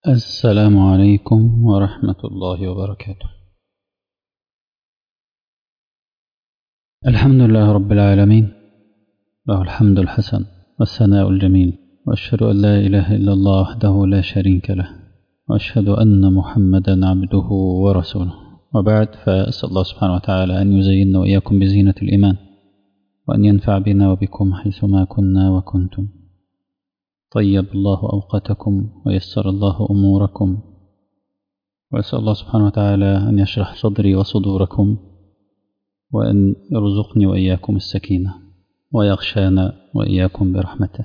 السلام عليكم ورحمة الله وبركاته. الحمد لله رب العالمين، له الحمد الحسن والثناء الجميل، وأشهد أن لا إله إلا الله وحده لا شريك له، وأشهد أن محمدا عبده ورسوله. وبعد، فأسأل الله سبحانه وتعالى أن يزيننا وإياكم بزينة الإيمان، وأن ينفع بنا وبكم حيثما كنا وكنتم. طيب الله أوقاتكم ويسر الله أموركم، وأسأل الله سبحانه وتعالى أن يشرح صدري وصدوركم، وأن يرزقني وإياكم السكينة، ويغشانا وإياكم برحمته.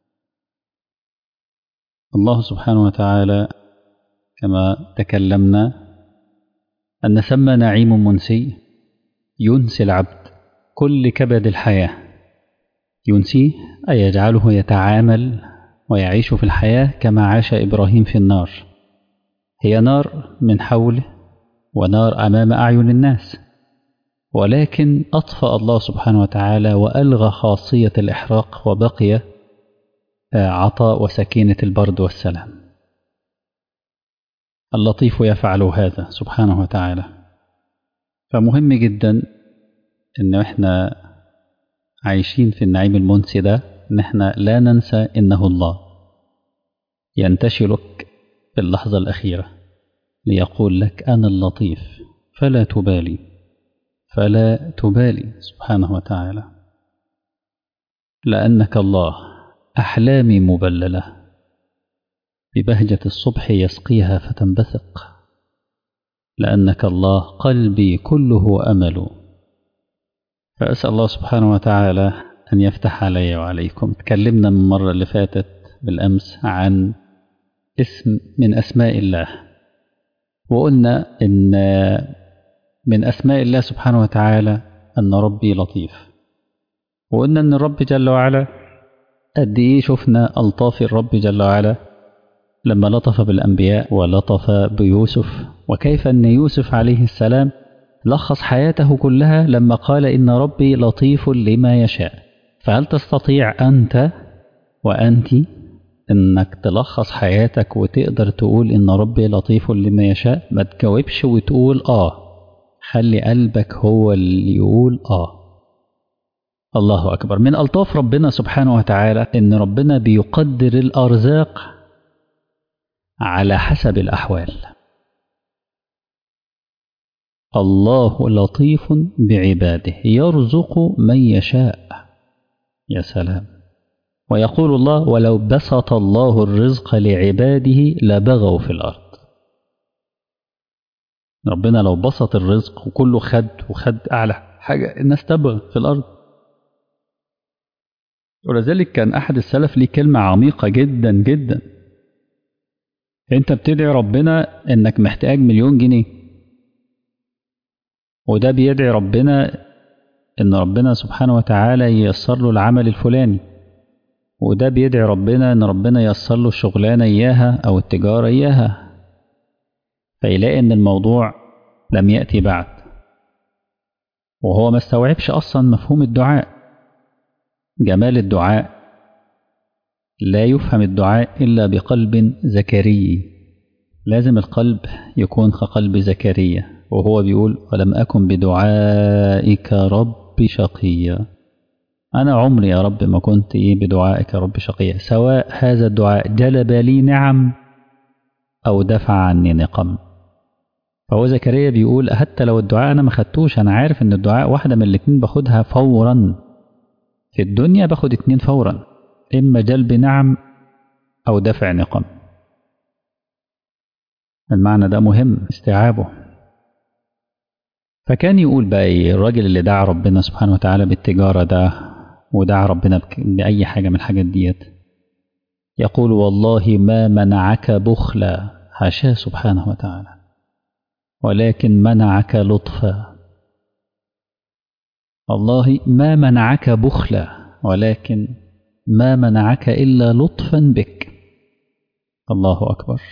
الله سبحانه وتعالى كما تكلمنا أن ثم نعيم منسي ينسي العبد كل كبد الحياة، ينسيه أي يجعله يتعامل ويعيش في الحياة كما عاش إبراهيم في النار. هي نار من حوله ونار أمام أعين الناس، ولكن أطفأ الله سبحانه وتعالى وألغى خاصية الإحراق، وبقي عطاء وسكينة البرد والسلام. اللطيف يفعل هذا سبحانه وتعالى. فمهم جدا إن إحنا عايشين في النعيم المنسي ده، إن إحنا لا ننسى إنه الله ينتشلك في اللحظة الأخيرة ليقول لك أنا اللطيف، فلا تبالي، فلا تبالي سبحانه وتعالى، لأنك الله. أحلامي مبللة ببهجة الصبح يسقيها فتنبثق، لأنك الله. قلبي كله أمل. فأسأل الله سبحانه وتعالى أن يفتح علي وعليكم. تكلمنا من المرة اللي فاتت بالأمس عن اسم من أسماء الله، وقلنا إن من أسماء الله سبحانه وتعالى أن ربي لطيف، وقلنا أن الرب جل وعلا قد إيه شفنا ألطاف الرب جل وعلا لما لطف بالأنبياء ولطف بيوسف، وكيف أن يوسف عليه السلام لخص حياته كلها لما قال إن ربي لطيف لما يشاء. فهل تستطيع أنت وأنت إنك تلخص حياتك وتقدر تقول إن ربي لطيف لما يشاء؟ ما تجاوبش وتقول خلي قلبك هو اللي يقول الله أكبر. من ألطاف ربنا سبحانه وتعالى إن ربنا بيقدر الأرزاق على حسب الأحوال. الله لطيف بعباده يرزق من يشاء. يا سلام. ويقول الله ولو بسط الله الرزق لعباده لبغوا في الأرض. ربنا لو بسط الرزق وكله خد أعلى حاجة، الناس تبغى في الأرض. ولذلك كان أحد السلف ليه كلمة عميقة جدا جدا. أنت بتدعي ربنا إنك محتاج 1,000,000 جنيه، وده بيدعي ربنا إن ربنا سبحانه وتعالى ييسر له العمل الفلاني، وده بيدعي ربنا إن ربنا ييسر له الشغلانة إياها أو التجارة إياها. فيلاقي إن الموضوع لم يأتي بعد، وهو ما استوعبش أصلا مفهوم الدعاء، جمال الدعاء. لا يفهم الدعاء إلا بقلب زكري. لازم القلب يكون كقلب زكريا، وهو بيقول ولم أكن بدعائك رب شقيا. أنا عمري يا رب ما كنت بدعائك رب شقيا، سواء هذا الدعاء جلب لي نعم أو دفع عني نقم. فهو زكريا بيقول حتى لو الدعاء أنا ما خدتوش، أنا عارف إن الدعاء واحدة من الاتنين باخدها فورا. في الدنيا باخد 2 فورا، إما جلب نعم أو دفع نقم. المعنى ده مهم استيعابه. فكان يقول بقى الراجل اللي دعا ربنا سبحانه وتعالى بالتجارة ده، ودعا ربنا بأي حاجة من الحاجات ديت، يقول والله ما منعك بخلا، حاشاه سبحانه وتعالى، ولكن منعك لطفا. والله ما منعك بخلا، ولكن ما منعك إلا لطفا بك. الله أكبر.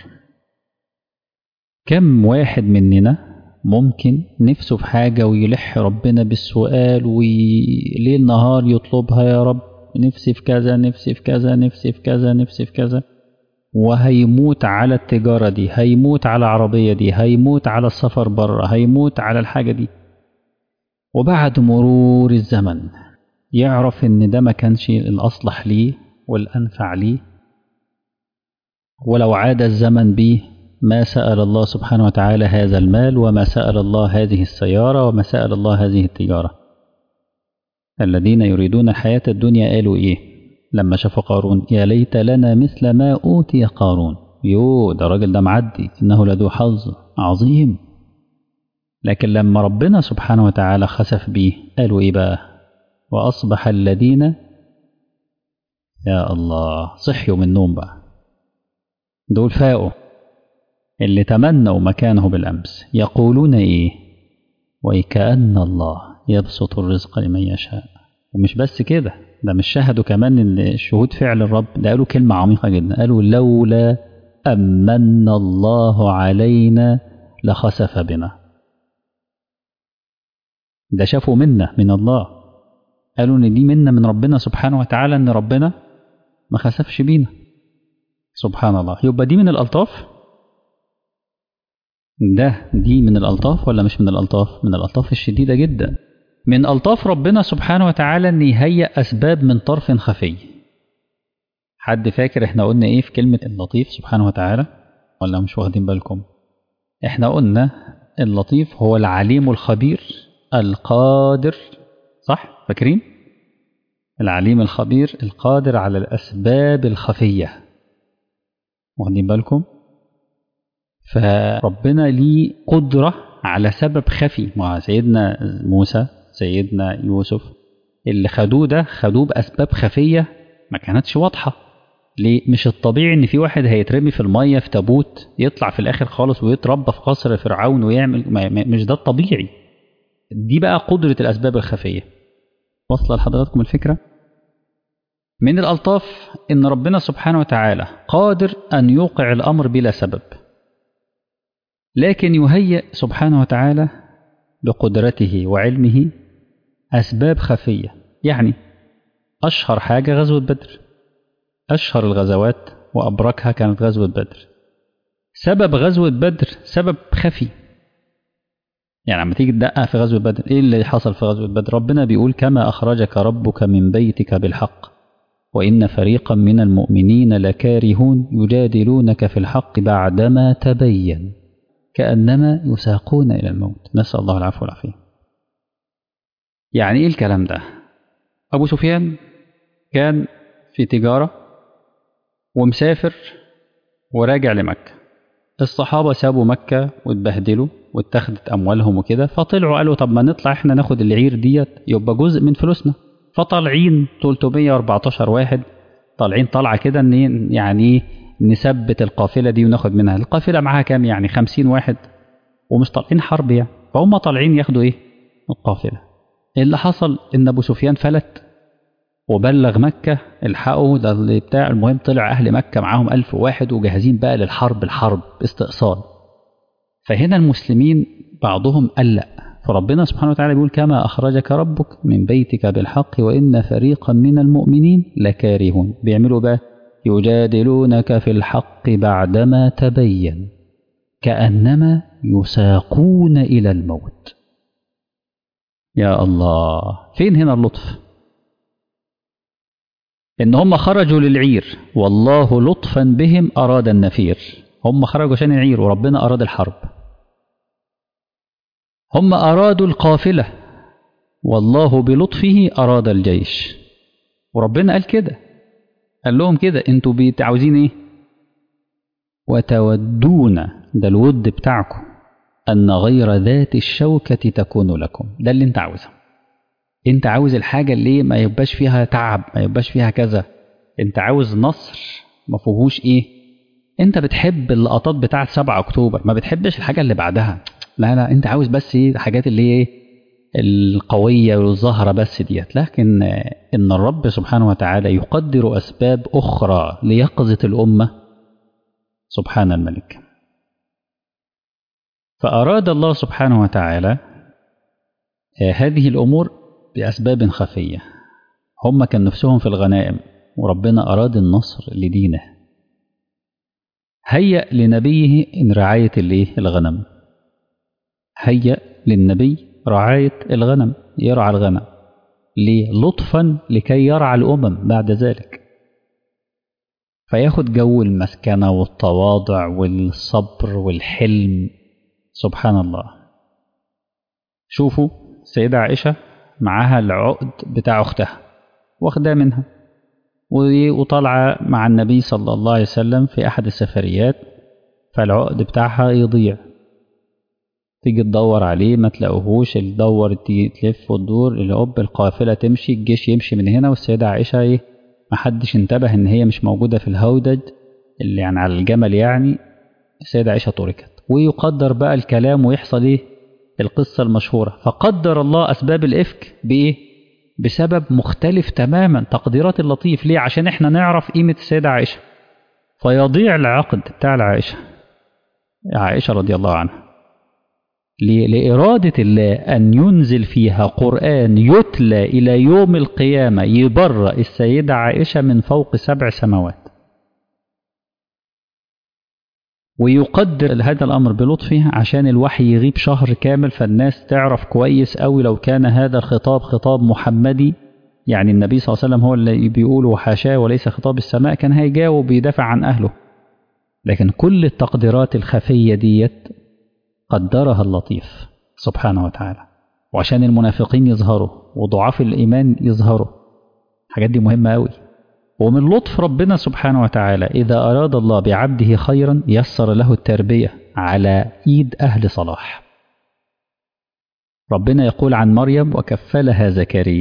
كم واحد مننا ممكن نفسه في حاجة ويلح ربنا بالسؤال وليل نهار يطلبها، يا رب نفسي في كذا، نفسي في كذا، نفسي في كذا، نفسي في كذا، وهيموت على التجارة دي، هيموت على العربية دي، هيموت على السفر بره، هيموت على الحاجة دي. وبعد مرور الزمن يعرف إن ده ما كانش الأصلح ليه والأنفع ليه، ولو عاد الزمن بيه ما سأل الله سبحانه وتعالى هذا المال، وما سأل الله هذه السيارة، وما سأل الله هذه التجارة. الذين يريدون الحياة الدنيا قالوا إيه لما شافوا قارون؟ يا ليت لنا مثل ما أوتي قارون. ده راجل ده معدي، إنه لذو حظ عظيم. لكن لما ربنا سبحانه وتعالى خسف بيه قالوا إيه بقى؟ وأصبح الذين، يا الله، صحيوا من النوم بقى، دول فاقوا اللي تمنوا مكانه بالأمس، يقولون إيه؟ وكأن الله يبسط الرزق لمن يشاء. ومش بس كده، ده مش شهدوا كمان إن شهود فعل الرب، ده قالوا كلمة عميقة جدا، قالوا لولا أمن الله علينا لخسف بنا. ده شافوا منة من الله، قالوا إن دي منة من ربنا سبحانه وتعالى، إن ربنا ما خسفش بينا. سبحان الله. يبقى دي من الألطاف؟ دي من الألطاف ولا مش من الألطاف؟ من الألطاف الشديدة جدا. من ألطاف ربنا سبحانه وتعالى أن يهيئ أسباب من طرف خفي. حد فاكر احنا قلنا ايه في كلمة اللطيف سبحانه وتعالى ولا مش واخدين بالكم؟ احنا قلنا اللطيف هو العليم الخبير القادر، صح؟ فاكرين؟ العليم الخبير القادر على الأسباب الخفية، واخدين بالكم؟ فربنا ليه قدرة على سبب خفي. مع سيدنا موسى، سيدنا يوسف، اللي خدوه بأسباب خفية ما كانتش واضحة. ليه؟ مش الطبيعي ان في واحد هيترمي في المية في تابوت يطلع في الاخر خالص ويتربى في قصر فرعون ويعمل مش ده الطبيعي. دي بقى قدرة الأسباب الخفية. وصل لحضراتكم الفكرة؟ من الألطاف ان ربنا سبحانه وتعالى قادر أن يوقع الأمر بلا سبب، لكن يهيئ سبحانه وتعالى بقدرته وعلمه أسباب خفية. يعني أشهر حاجة غزوة بدر، أشهر الغزوات وأبركها كانت غزوة بدر. سبب غزوة بدر سبب خفي. يعني لما تيجي تدقق في غزوة بدر، إيه اللي حصل في غزوة بدر؟ ربنا بيقول كما أخرجك ربك من بيتك بالحق وإن فريقا من المؤمنين لكارهون يجادلونك في الحق بعدما تبين كأنما يساقون إلى الموت، نسأل الله العفو والعافية. يعني إيه الكلام ده؟ أبو سفيان كان في تجارة ومسافر وراجع لمكة. الصحابة سابوا مكة واتبهدلوا واتخذت أموالهم وكده، فطلعوا قالوا طب ما نطلع احنا ناخد العير ديت يبقى جزء من فلوسنا. فطالعين 314 واحد طالعين طلعة كده ان يعني نثبت القافلة دي وناخد منها. القافلة معاها كام؟ يعني 50 واحد، ومش طالعين حرب يعني، فهم طالعين ياخدوا ايه؟ القافلة. اللي حصل ان ابو سفيان فلت وبلغ مكة الحقوا ده اللي بتاع. المهم طلع أهل مكة معاهم 1000 واحد وجاهزين بقى للحرب، الحرب استئصال. فهنا المسلمين بعضهم قلق، فربنا سبحانه وتعالى بيقول كما أخرجك ربك من بيتك بالحق وإن فريقا من المؤمنين لكارهون. بيعملوا بقى يجادلونك في الحق بعدما تبين كأنما يساقون إلى الموت. يا الله، فين هنا اللطف؟ إن هم خرجوا للعير والله لطفا بهم أراد النفير. هم خرجوا عشان العير وربنا أراد الحرب. هم أرادوا القافلة والله بلطفه أراد الجيش. وربنا قال كده، قال لهم كده انتوا عاوزين ايه؟ وتودون، ده الود بتاعكم، أن غير ذات الشوكة تكون لكم. ده اللي انت عاوزه. انت عاوز الحاجة اللي ما يبقاش فيها تعب، ما يبقاش فيها كذا. انت عاوز نصر ما فيهوش ايه. انت بتحب اللقطات بتاعة 7 أكتوبر، ما بتحبش الحاجة اللي بعدها. لا انت عاوز بس ايه الحاجات اللي ايه القوية والظاهرة بس ديت. لكن ان الرب سبحانه وتعالى يقدر أسباب أخرى ليقظة الأمة سبحان الملك. فأراد الله سبحانه وتعالى هذه الأمور بأسباب خفية. هم كان نفسهم في الغنائم وربنا أراد النصر لدينه. هيأ لنبيه إن رعاية الغنم. هيأ للنبي رعاية الغنم، يرعى الغنم. ليه؟ لطفا لكي يرعى الأمم بعد ذلك، فياخد جو المسكنة والتواضع والصبر والحلم. سبحان الله. شوفوا السيدة عائشة معاها العقد بتاع أختها، واخداه منها وطالعة مع النبي صلى الله عليه وسلم في أحد السفريات، فالعقد بتاعها يضيع، تيجي تدور عليه ما تلاقوهوش، تدور تلف وتدور، الأب القافلة تمشي، الجيش يمشي من هنا، والسيدة عائشة محدش انتبه إن هي مش موجودة في الهودج اللي يعني على الجمل يعني. السيدة عائشة تركت، ويقدر بقى الكلام ويحصل القصة المشهورة. فقدر الله أسباب الإفك بسبب مختلف تماما. تقديرات اللطيف ليه؟ عشان احنا نعرف قيمة السيدة عائشة. فيضيع العقد بتاع عائشة رضي الله عنها لإرادة الله أن ينزل فيها قرآن يتلى إلى يوم القيامة يبرأ السيدة عائشة من فوق 7 سماوات. ويقدر هذا الأمر بلطفه عشان الوحي يغيب شهر كامل، فالناس تعرف كويس أوي لو كان هذا الخطاب خطاب محمدي، يعني النبي صلى الله عليه وسلم هو اللي بيقول وحاشاه وليس خطاب السماء، كان هيجاوب ويدافع عن أهله. لكن كل التقديرات الخفية ديت قدرها اللطيف سبحانه وتعالى، وعشان المنافقين يظهروا وضعاف الإيمان يظهروا. الحاجات دي مهمة أوي. ومن لطف ربنا سبحانه وتعالى إذا أراد الله بعبده خيرا يسر له التربية على إيد أهل صلاح. ربنا يقول عن مريم وكفلها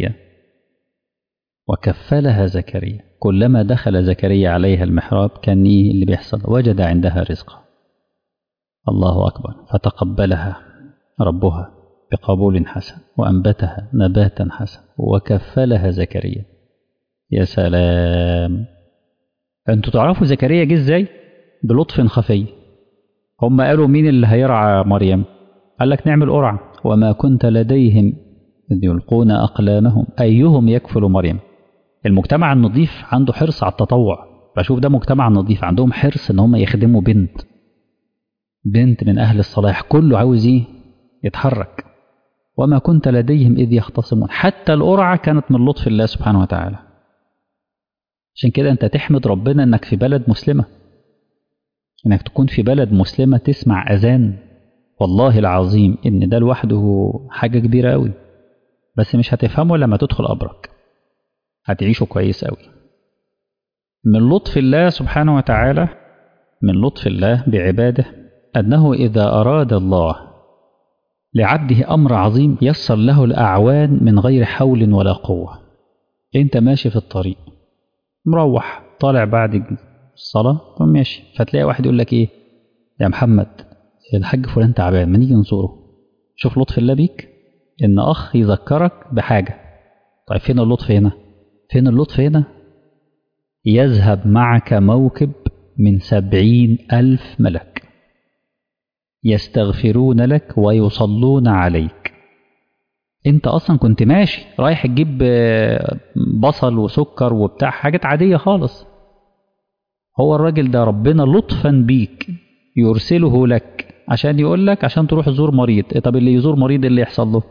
زكريا كلما دخل زكريا عليها المحراب كان اللي بيحصل؟ وجد عندها رزقا. الله أكبر. فتقبلها ربها بقبول حسن وأنبتها نباتا حسن وكفلها زكريا. يا سلام. أنتوا تعرفوا زكريا جه إزاي؟ بلطف خفي. هم قالوا مين اللي هيرعى مريم؟ قال لك نعمل قرعة، وما كنت لديهم إذ يلقون أقلامهم أيهم يكفل مريم. المجتمع النظيف عنده حرص على التطوع، بشوف ده مجتمع نظيف عندهم حرص إن هم يخدموا بنت من أهل الصلاح، كله عاوز يتحرك. وما كنت لديهم إذ يختصمون. حتى القرعة كانت من لطف الله سبحانه وتعالى. عشان كده أنت تحمد ربنا أنك في بلد مسلمة، أنك تكون في بلد مسلمة تسمع أذان. والله العظيم إن ده لوحده حاجة كبيرة أوي، بس مش هتفهمه لما تدخل أبرك، هتعيشه كويس أوي. من لطف الله سبحانه وتعالى، من لطف الله بعباده أنه إذا أراد الله لعبده أمر عظيم يسر له الأعوان من غير حول ولا قوة. أنت ماشي في الطريق مروح طالع بعد الصلاة ماشي، فتلاقي واحد يقول لك إيه يا محمد الحاج فلان تعبان ما نيجي نزوره. شوف لطف الله بيك إن أخ يذكرك بحاجة. طيب فين اللطف هنا؟ فين اللطف هنا؟ يذهب معك موكب من 70,000 ملك يستغفرون لك ويصلون عليك. انت اصلا كنت ماشي رايح تجيب بصل وسكر وبتاع حاجات عادية خالص. هو الراجل ده ربنا لطفا بيك يرسله لك عشان يقول لك عشان تروح تزور مريض. طب اللي يزور مريض اللي يحصل له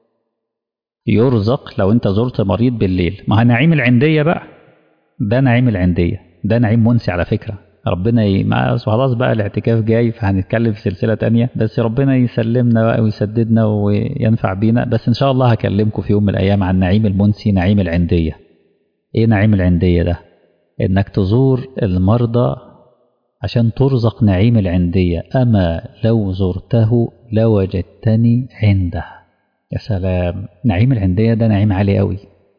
يرزق. لو انت زرت مريض بالليل، ما هي نعيم العندية بقى، ده نعيم العندية، ده نعيم منسي على فكرة. ربنا خلاص بقى الاعتكاف جاي، فهنتكلم في سلسلة تانية، بس ربنا يسلمنا بقى ويسددنا وينفع بينا. بس ان شاء الله هكلمكم في يوم من الايام عن نعيم المنسي، نعيم العندية. ايه نعيم العندية ده؟ انك تزور المرضى عشان ترزق نعيم العندية. اما لو زرته لوجدتني عنده. يا سلام. نعيم العندية ده نعيم عالي قوي.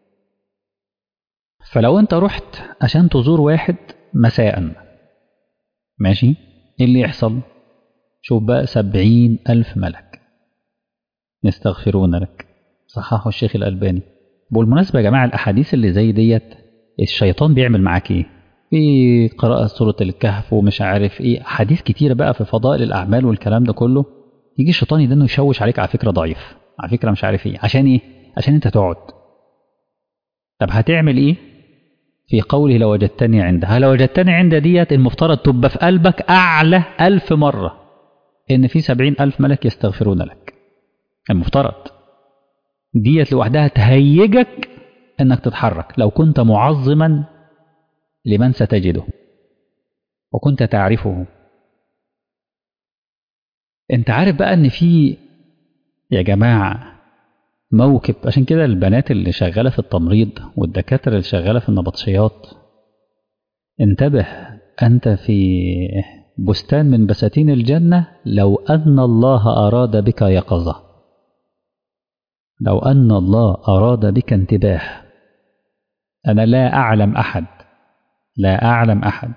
فلو انت رحت عشان تزور واحد مساء ماشي، ايه اللي يحصل؟ شوف بقى 70,000 ملك يستغفرون لك. صححه الشيخ الألباني. بالمناسبة يا جماعة الأحاديث اللي زي ديت الشيطان بيعمل معاك ايه؟ في قراءة سورة الكهف ومش عارف ايه، حديث كتيرة بقى في فضائل الأعمال والكلام ده كله. يجي الشيطان يدنه يشوش عليك على فكرة ضعيف، على فكرة مش عارف ايه. عشان ايه؟ عشان انت تقعد. طب هتعمل ايه في قوله لوجدتني عندها، لوجدتني عند ديت المفترض تبقى في قلبك أعلى 1000 مرة إن في 70,000 ملك يستغفرون لك. المفترض ديت لوحدها تهيجك إنك تتحرك لو كنت معظما لمن ستجده وكنت تعرفه. انت عارف بقى ان في يا جماعة موكب، عشان كده البنات اللي شغالة في التمريض والدكاترة اللي شغالة في النبطشيات، انتبه أنت في بستان من بساتين الجنة لو أن الله أراد بك يقظة، لو أن الله أراد بك انتباه. أنا لا أعلم أحد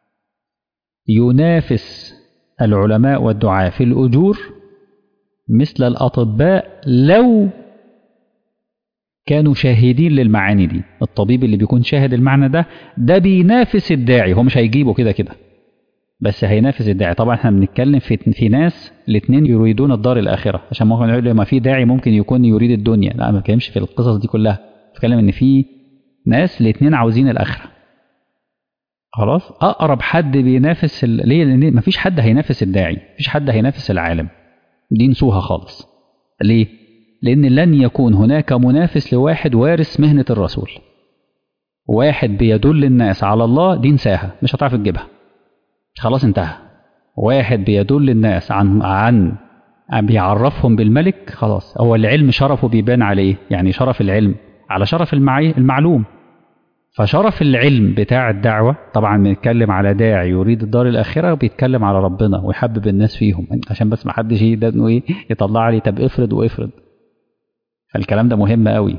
ينافس العلماء والدعاة في الأجور مثل الأطباء لو كانوا شاهدين للمعاني دي. الطبيب اللي بيكون شاهد المعنى ده بينافس الداعي، هو مش هيجيبه كده كده بس هينافس الداعي. طبعا احنا بنتكلم في ناس الاثنين يريدون الدار الآخرة، عشان ممكن نقول ما في داعي ممكن يكون يريد الدنيا، لا ما بتكلمش في القصص دي كلها، بتكلم ان في ناس الاثنين عاوزين الآخرة. خلاص أقرب حد بينافس ليه؟ لأن مفيش حد هينافس الداعي، مفيش حد هينافس العالم، دي نسوها خالص. ليه؟ لأن لن يكون هناك منافس لواحد وارث مهنة الرسول، واحد بيدل الناس على الله، دي نساها مش هتعرف تجيبها، خلاص انتهى. واحد بيدل الناس عن بيعرفهم بالملك، خلاص هو العلم شرفه بيبان عليه، يعني شرف العلم على شرف المعلوم. فشرف العلم بتاع الدعوة طبعا بنتكلم على داعي يريد الدار الآخرة وبيتكلم على ربنا ويحبب الناس فيهم، عشان بس ما حدش يطلع لي طب افرض وافرض. فالكلام ده مهم قوي.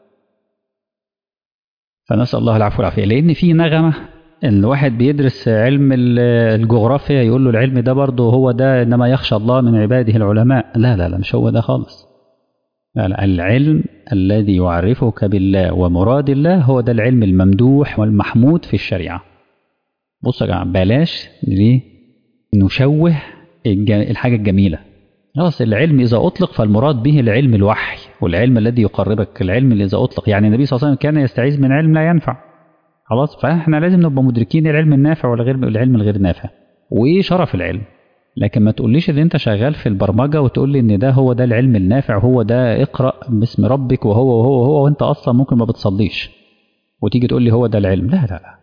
فنسأل الله العفو والعافية. لأن في نغمة الواحد بيدرس علم الجغرافيا يقول له العلم ده برضه هو ده إنما يخشى الله من عباده العلماء، لا لا لا مش هو ده خالص. العلم الذي يعرفك بالله ومراد الله هو ده العلم الممدوح والمحمود في الشريعة. بصوا يا جماعة بلاش ليه نشوه الحاجة الجميلة. خلاص العلم إذا أطلق فالمراد به العلم الوحي والعلم الذي يقربك، العلم اللي إذا أطلق يعني النبي صلى الله عليه وسلم كان يستعيذ من علم لا ينفع. خلاص فإحنا لازم نبقى مدركين العلم النافع والعلم الغير نافع وإيه شرف العلم. لكن ما تقوليش ان انت شغال في البرمجة وتقول لي ان ده هو ده العلم النافع، هو ده اقرأ باسم ربك وهو وانت اصلا ممكن ما بتصليش وتيجي تقول لي هو ده العلم. لا لا لا،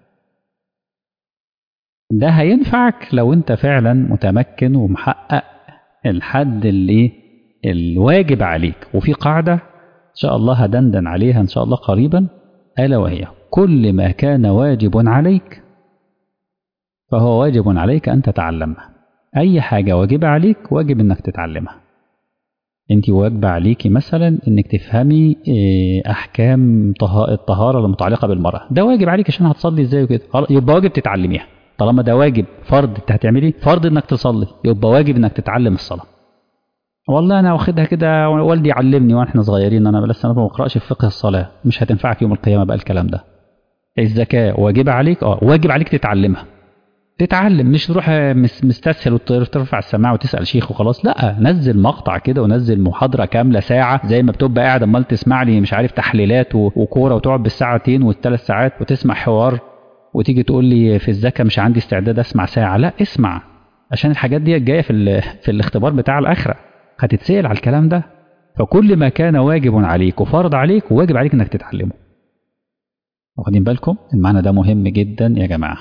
ده هينفعك لو انت فعلا متمكن ومحقق الحد اللي الواجب عليك. وفي قاعدة ان شاء الله هدندن عليها ان شاء الله قريبا، ألا وهي كل ما كان واجب عليك فهو واجب عليك أن تتعلمه. أي حاجة واجب عليك واجب إنك تتعلمها. أنت واجب عليكي مثلا إنك تفهمي أحكام الطهارة المتعلقة بالمرأة، ده واجب عليك عشان هتصلي إزاي وكده، يبقى واجب تتعلميها. طالما ده واجب فرض أنت هتعملي فرض إنك تصلي، يبقى واجب إنك تتعلم الصلاة. والله أنا واخدها كده والدي علمني وإحنا صغيرين، أنا لسه ما بقرأش في فقه الصلاة، مش هتنفعك يوم القيامة بقى الكلام ده. الزكاة واجب عليك، واجب عليك تتعلمها. تتعلم مش تروح مستسهل وترفع السماعه وتسال شيخ وخلاص، لا نزل مقطع كده ونزل محاضره كامله ساعه زي ما بتبقى قاعد امال تسمع لي مش عارف تحليلات وكوره وتقعد بالساعتين والثلاث ساعات وتسمع حوار وتيجي تقول لي في الزكاه مش عندي استعداد اسمع ساعه. لا اسمع، عشان الحاجات دي جايه في الاختبار بتاع الاخره هتتسال على الكلام ده. فكل ما كان واجب عليك وفرض عليك وواجب عليك انك تتعلمه. واخدين بالكم؟ المعنى ده مهم جدا يا جماعه.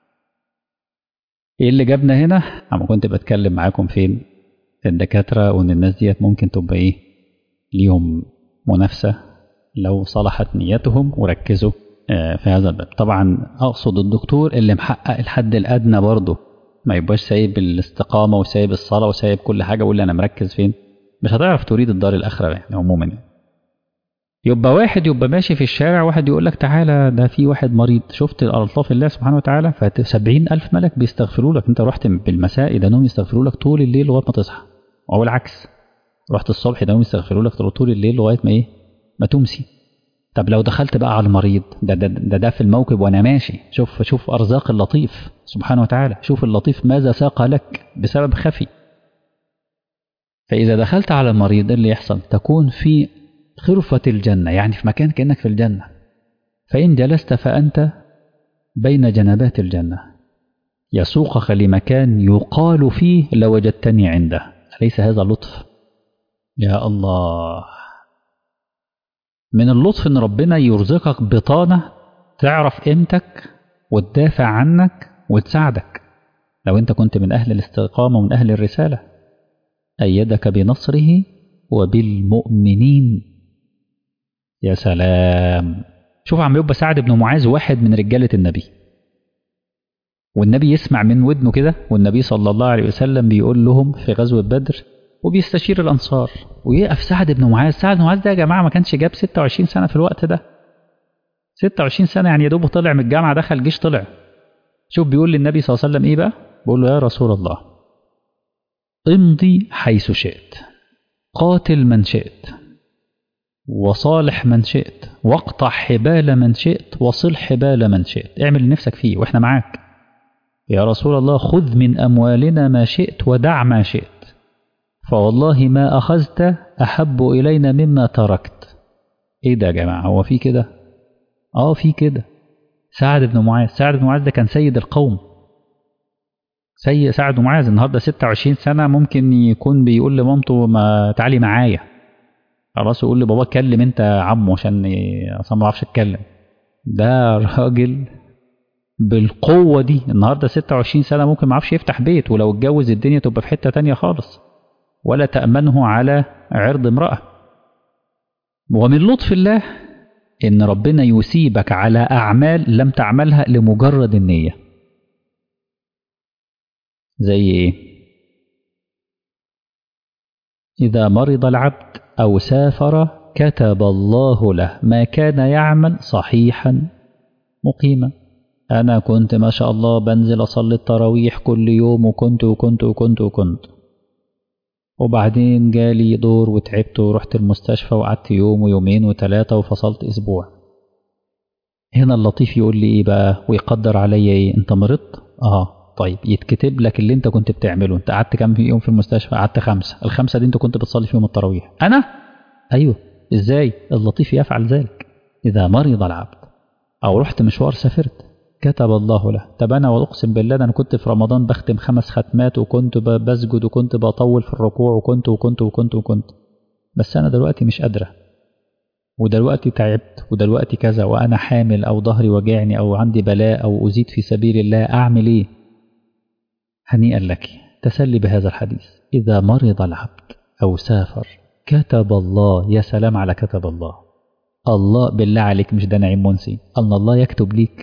ايه اللي جابنا هنا؟ اما كنت بتكلم معاكم فين؟ في الدكاترة، وان الناس ديت ممكن تبقى ايه ليهم منافسة لو صلحت نيتهم وركزوا في هذا الباب. طبعا اقصد الدكتور اللي محقق الحد الادنى برضه، ما يبقاش سايب الاستقامة وسايب الصلاة وسايب كل حاجة ويقول انا مركز فين، مش هتعرف تريد الدار الاخرة يعني عموما. يبقى واحد يبقى ماشي في الشارع واحد يقول لك تعالى ده في واحد مريض، شفت الألطاف الله سبحانه وتعالى، ف70,000 ملك بيستغفروا لك. انت رحت بالمساء يدانهم يستغفروا لك طول الليل لغاية ما تصحى، أو العكس رحت الصبح يدانهم يستغفروا لك طول الليل لغاية ما ما تمسي. طب لو دخلت بقى على المريض ده في الموكب وانا ماشي، شوف أرزاق اللطيف سبحانه وتعالى، شوف اللطيف ماذا ساق لك بسبب خفي. فإذا دخلت على المريض اللي يحصل تكون في خرفة الجنة، يعني في مكان كأنك في الجنة. فإن جلست فأنت بين جنبات الجنة يسوقك لمكان يقال فيه لوجدتني عنده. أليس هذا لطف؟ يا الله، من اللطف إن ربنا يرزقك بطانة تعرف قيمتك وتدافع عنك وتساعدك. لو أنت كنت من أهل الاستقامة ومن أهل الرسالة، أيدك بنصره وبالمؤمنين. يا سلام، شوف عم يبقى سعد بن معاذ واحد من رجالة النبي، والنبي يسمع من ودنه كده، والنبي صلى الله عليه وسلم بيقول لهم في غزوة بدر وبيستشير الأنصار، ويقف سعد بن معاذ. سعد بن معاذ ده يا جماعة ما كانش جاب 26 سنة في الوقت ده. 26 سنة يعني يا دوب طلع من الجامعة، دخل جيش طلع. شوف بيقول للنبي صلى الله عليه وسلم إيه بقى؟ بيقول له: يا رسول الله، امضي حيث شئت، قاتل من شئت، وصالح من شئت، واقطع حبال من شئت، وصل حبال من شئت، اعمل اللي نفسك فيه واحنا معاك. يا رسول الله، خذ من أموالنا ما شئت ودع ما شئت، فوالله ما أخذت أحب إلينا مما تركت. إيه ده يا جماعة؟ هو في كده؟ في كده. سعد بن معاذ ده كان سيد القوم. سعد بن معاذ النهارده 26 سنة، ممكن يكون بيقول لمامته ما تعالي معايا، خلاص يقول لبابا اتكلم انت يا عمو عشان اصلا ما بعرفش اتكلم. ده راجل بالقوة دي النهارده 26 سنة ممكن ما يعرفش يفتح بيت، ولو اتجوز الدنيا تبقى في حتة تانية خالص، ولا تأمنه على عرض امرأة. ومن لطف الله إن ربنا يسيبك على أعمال لم تعملها لمجرد النية. زي إيه؟ إذا مرض العبد أو سافر كتب الله له ما كان يعمل صحيحا مقيما. أنا كنت ما شاء الله بنزل أصلي التراويح كل يوم، وكنت وبعدين جالي دور وتعبت ورحت المستشفى وقعدت يوم ويومين وثلاثة وفصلت أسبوع. هنا اللطيف يقول لي إيه بقى ويقدر عليا إيه؟ أنت مرضت؟ طيب يتكتب لك اللي أنت كنت بتعمله. أنت قعدت كام يوم في المستشفى؟ قعدت 5. ال5 دي أنت كنت بتصلي فيهم التراويح. أنا؟ أيوه. إزاي؟ اللطيف يفعل ذلك. إذا مرض العبد أو رحت مشوار سافرت كتب الله له. طب أنا وأقسم بالله أنا كنت في رمضان بختم 5 ختمات، وكنت بسجد، وكنت بطول في الركوع، وكنت بس أنا دلوقتي مش قادرة، ودلوقتي تعبت، ودلوقتي كذا، وأنا حامل أو ظهري وجعني أو عندي بلاء أو أزيد في سبيل الله، أعمل إيه؟ هنيئا لك، تسلي بهذا الحديث. إذا مرض العبد أو سافر كتب الله. يا سلام على كتب الله. الله بالله عليك، مش ده نعيم منسي أن الله يكتب ليك؟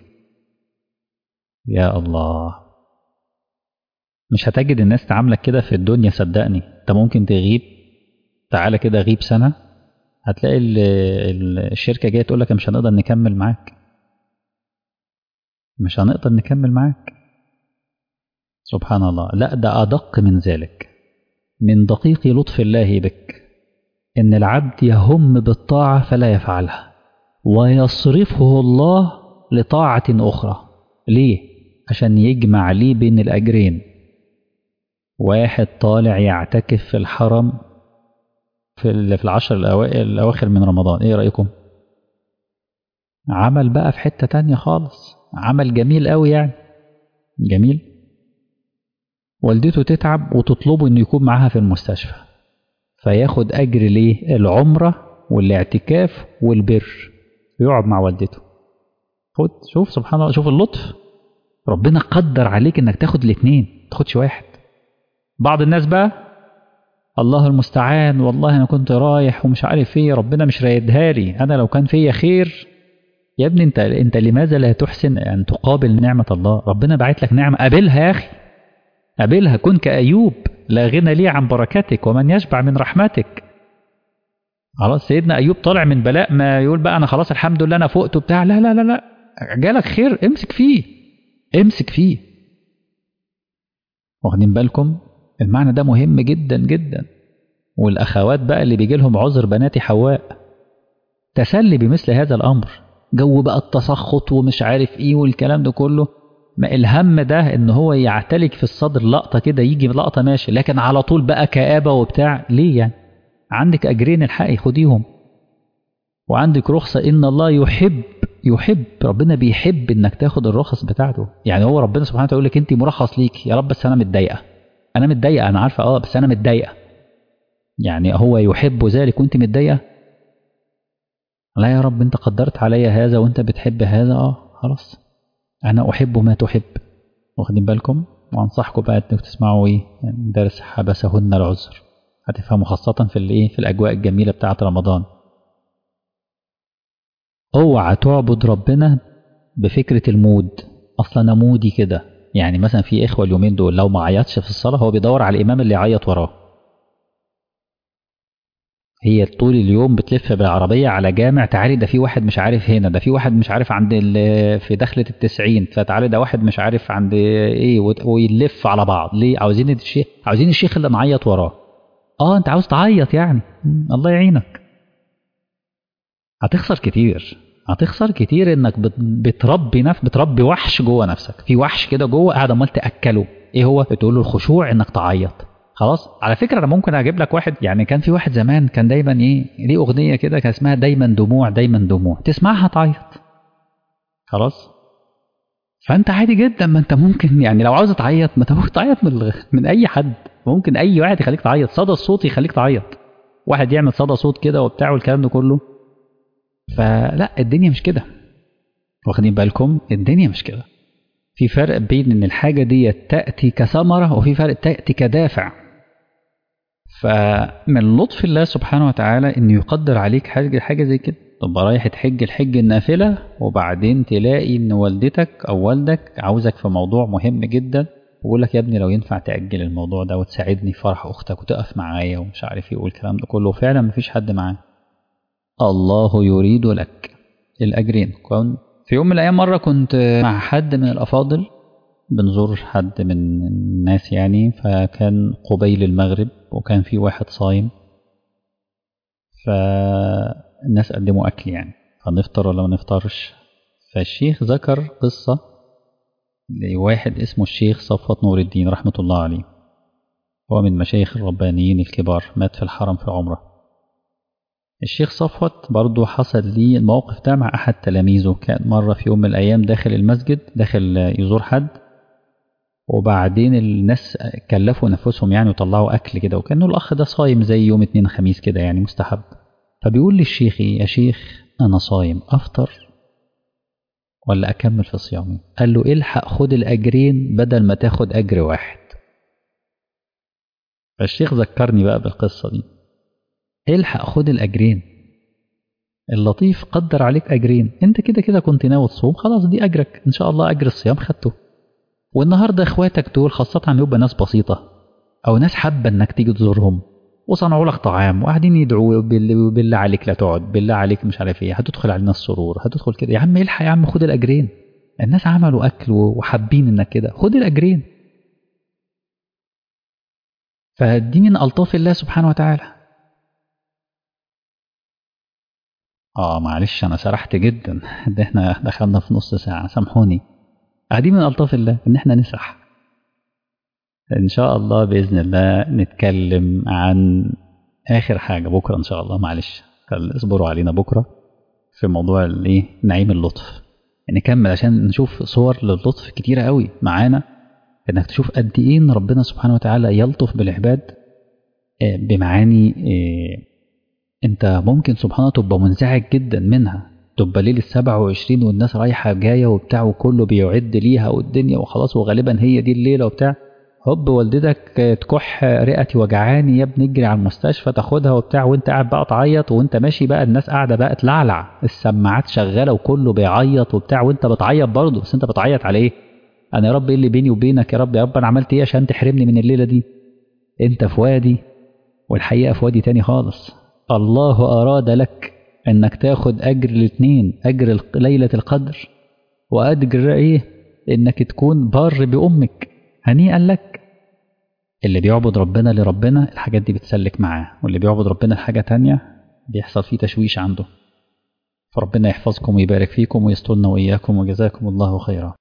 يا الله. مش هتجد الناس تعاملك كده في الدنيا، صدقني. انت ممكن تغيب، تعالى كده غيب سنة، هتلاقي الشركة جاية تقول لك مش هنقدر نكمل معاك، مش هنقدر نكمل معاك. سبحان الله. لا، ده أدق من ذلك. من دقيق لطف الله بك إن العبد يهم بالطاعة فلا يفعلها، ويصرفه الله لطاعة أخرى. ليه؟ عشان يجمع ليه بين الأجرين. واحد طالع يعتكف في الحرم في العشر الأواخر من رمضان، إيه رأيكم؟ عمل بقى في حتة تانية خالص، عمل جميل قوي يعني، جميل. والدته تتعب وتطلبه إنه يكون معاها في المستشفى، فياخد أجر ليه؟ العمرة والاعتكاف والبر، يقعد مع والدته. خد، شوف سبحان الله، شوف اللطف. ربنا قدر عليك إنك تاخد الاثنين، تاخدش واحد. بعض الناس بقى الله المستعان، والله أنا كنت رايح ومش عارف إيه، ربنا مش رايدها لي، أنا لو كان فيا خير. يا ابني أنت لماذا لا تحسن أن تقابل نعمة الله؟ ربنا بعت لك نعمة، قابلها يا أخي، قابلها. كن كأيوب، لا غنى لي عن بركتك ومن يشبع من رحمتك. خلاص سيدنا أيوب طالع من بلاء، ما يقول بقى أنا خلاص الحمد لله أنا فقت وبتاع. لا لا لا لا، جالك خير امسك فيه، امسك فيه. واخدين بالكم؟ المعنى ده مهم جدا جدا. والأخوات بقى اللي بيجي لهم عذر بنات حواء، تسلي بمثل هذا الأمر. جو بقى التسخط ومش عارف إيه والكلام ده كله، ما الهم ده إن هو يعتلك في الصدر لقطة كده، يجي لقطة ماشي، لكن على طول بقى كآبة وبتاع. ليه يعني؟ عندك أجرين الحقي خديهم، وعندك رخصة. إن الله يحب، ربنا بيحب انك تاخد الرخص بتاعته. يعني هو ربنا سبحانه وتعالى يقول لك انت مرخص ليك يا رب، بس انا متضايقه، انا متضايقه، انا عارفه بس انا متضايقه. يعني هو يحب ذلك وانت متضايقه؟ لا يا رب، انت قدرت علي هذا وانت بتحب هذا، خلاص انا احب ما تحب. واخدين بالكم؟ وانصحكم بقى انكم تسمعوا يعني درس حبسهن العذر، هتفهموا خاصه في الاجواء الجميله بتاعه رمضان. اوعى تعبد ربنا بفكره المود، اصلا انا مودي كده. يعني مثلا في اخوه اليومين دول لو ما عيطش في الصلاه هو بيدور على الامام اللي يعيط وراه. هي طول اليوم بتلف بالعربية على جامع، تعالي ده في واحد مش عارف هنا، ده في واحد مش عارف عند في دخلة ال90، فتعالي ده واحد مش عارف عند ايه، ويلف على بعض. ليه؟ عاوزين الشيخ اللي نعيط وراه. انت عاوز تعيط يعني، الله يعينك. هتخسر كتير، هتخسر كتير انك بتربي وحش جوه نفسك. في وحش كده جوه قاعد عمال تاكله. ايه هو؟ بتقول له الخشوع انك تعيط. خلاص، على فكره انا ممكن اجيب لك واحد. يعني كان في واحد زمان كان دايما ليه اغنيه كده كان اسمها دايما دموع دايما دموع، تسمعها تعيط. خلاص، فانت عادي جدا، ما انت ممكن يعني لو عاوز تعيط ما تبقى تعيط من اي حد. ممكن اي واحد يخليك تعيط، صدى الصوت يخليك تعيط، واحد يعمل صدى صوت كده وبتاع والكلام ده كله. فلا، الدنيا مش كده. واخدين بالكم؟ الدنيا مش كده. في فرق بين ان الحاجه دي تاتي كثمره، وفي فرق تاتي كدافع. فمن لطف الله سبحانه وتعالى انه يقدر عليك حاجه زي كده. تبقى رايح تحج الحج النافله، وبعدين تلاقي ان والدتك او والدك عاوزك في موضوع مهم جدا، ويقول لك يا ابني لو ينفع تاجل الموضوع ده وتساعدني في فرح اختك وتقف معايا ومش عارف ايه والكلام ده كله. فعلا مفيش حد معاه. الله يريد لك الاجرين. في يوم من الأيام مرة كنت مع حد من الأفاضل بنزور حد من الناس يعني، فكان قبيل المغرب وكان في واحد صايم، فالناس قدموا أكل يعني، فنفطر ولا ما نفطرش. فالشيخ ذكر قصة لواحد اسمه الشيخ صفوت نور الدين رحمة الله عليه. هو من مشايخ الربانيين الكبار، مات في الحرم في عمره. الشيخ صفوت برضو حصل لي الموقف ده مع أحد تلاميذه. كان مرة في يوم من الأيام داخل المسجد، داخل يزور حد، وبعدين الناس كلفوا نفسهم يعني وطلعوا أكل كده، وكانوا الأخ ده صايم زي يوم اثنين خميس كده يعني مستحب. فبيقول للشيخ يا شيخ أنا صايم، أفطر ولا أكمل في صيامي؟ قال له الحق خد الأجرين بدل ما تاخد أجر واحد. فالشيخ ذكرني بقى بالقصة دي، الحق خد الأجرين. اللطيف قدر عليك أجرين، انت كده كده كنت ناوي تصوم، خلاص دي أجرك إن شاء الله، أجر الصيام خدته. والنهاردة إخواتك دول خاصة عم يبقى ناس بسيطة أو ناس حابة إنك تيجي تزورهم، وصنعوا لك طعام وقاعدين يدعوا بالله عليك لا تقعد، بالله عليك مش عارف ايه، هتدخل علينا السرور، هتدخل كده. يا عم الحق يا عم، خد الأجرين. الناس عملوا أكل وحابين إنك كده، خد الأجرين. فدي من ألطاف الله سبحانه وتعالى. معلش أنا سرحت جدا، ده احنا دخلنا في نص ساعة، سامحوني. دي من ألطاف الله إن احنا نسرح. إن شاء الله بإذن الله نتكلم عن آخر حاجة بكرة إن شاء الله. معلش اصبروا علينا بكرة في موضوع نعيم اللطف. نكمل عشان نشوف صور للطف كتيرة قوي معانا، إنك تشوف قد إيه إن ربنا سبحانه وتعالى يلطف بالعباد بمعاني. أنت ممكن سبحانه تبقى منزعج جدا منها، تبقى ليلة 27 والناس رايحة جاية وبتاع وكله بيعد ليها والدنيا وخلاص، وغالبا هي دي الليلة وبتاع، هوب والدتك تكح رئتي وجعاني يا ابني اجري على المستشفى تاخدها وبتاع، وانت قاعد بقى تعيط، وانت ماشي بقى الناس قاعدة بقى تلعلع، السماعات شغالة وكله بيعيط وبتاع، وانت بتعيط برضه، بس انت بتعيط على ايه؟ انا يا رب ايه اللي بيني وبينك يا رب، يا رب انا عملت ايه عشان تحرمني من الليلة دي؟ انت في وادي والحقيقة في وادي تاني خالص. الله أراد لك انك تاخد اجر الاثنين، اجر ليلة القدر واجر انك تكون بار بأمك، هنيئا لك. اللي بيعبد ربنا لربنا الحاجات دي بتسلك معاه، واللي بيعبد ربنا لحاجة تانية بيحصل فيه تشويش عنده. فربنا يحفظكم ويبارك فيكم ويسترنا وإياكم، وجزاكم الله خيرا.